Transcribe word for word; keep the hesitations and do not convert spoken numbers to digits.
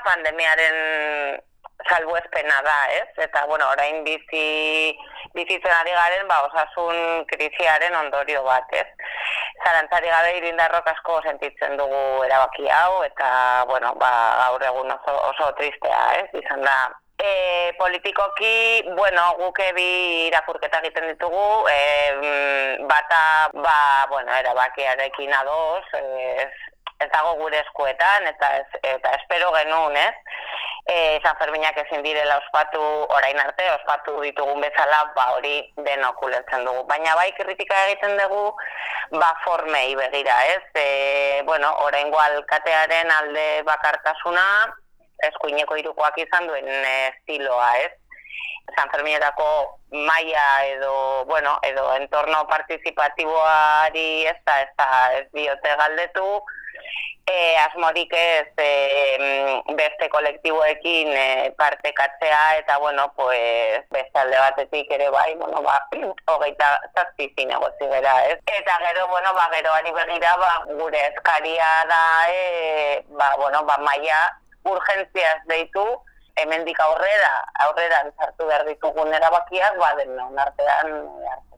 pandemiaren salbuespena da, ez? Eta, bueno, orain bizi, bizitzen ari garen, ba, osasun krisiaren ondorio bat, ez? Zalantzari gabe irindarrok asko sentitzen dugu erabaki hau, eta, bueno, ba, gaur egun oso, oso tristea, ez? Izan da, E, politikoki, bueno, guke bi irakurketa egiten ditugu, e, bata, ba, bueno, erabakiarekin ados, ez, ez dago gure eskuetan, eta, ez, eta espero genuen, ez? E, San Ferminak ezin direla ospatu, orain arte, ospatu ditugun bezala, ba, hori denok ulertzen dugu. Baina bai kritika egiten dugu, ba, formei begira, ez? E, bueno, oraingo alkatearen alde bakartasuna, eskuineko hirukoak izan duen estiloa, ez? San Ferminetako maila edo, bueno, edo entorno partizipatiboari ez da, ez da, ez diote galdetu, e, asmorik ez e, beste kolektiboekin e, partekatzea, eta, bueno, pues, beste alde batetik ere bai, bueno, ba, hogeita zazpi zinegotzi gara, ez? Eta gero, bueno, ba, geroari begira, ba, gure eskaria da, e, ba, bueno, ba, maila urgentziaz deitu, hemendik aurrera, aurrera sartu behar ditugun erabakiak, ba, denon artean hartzeko.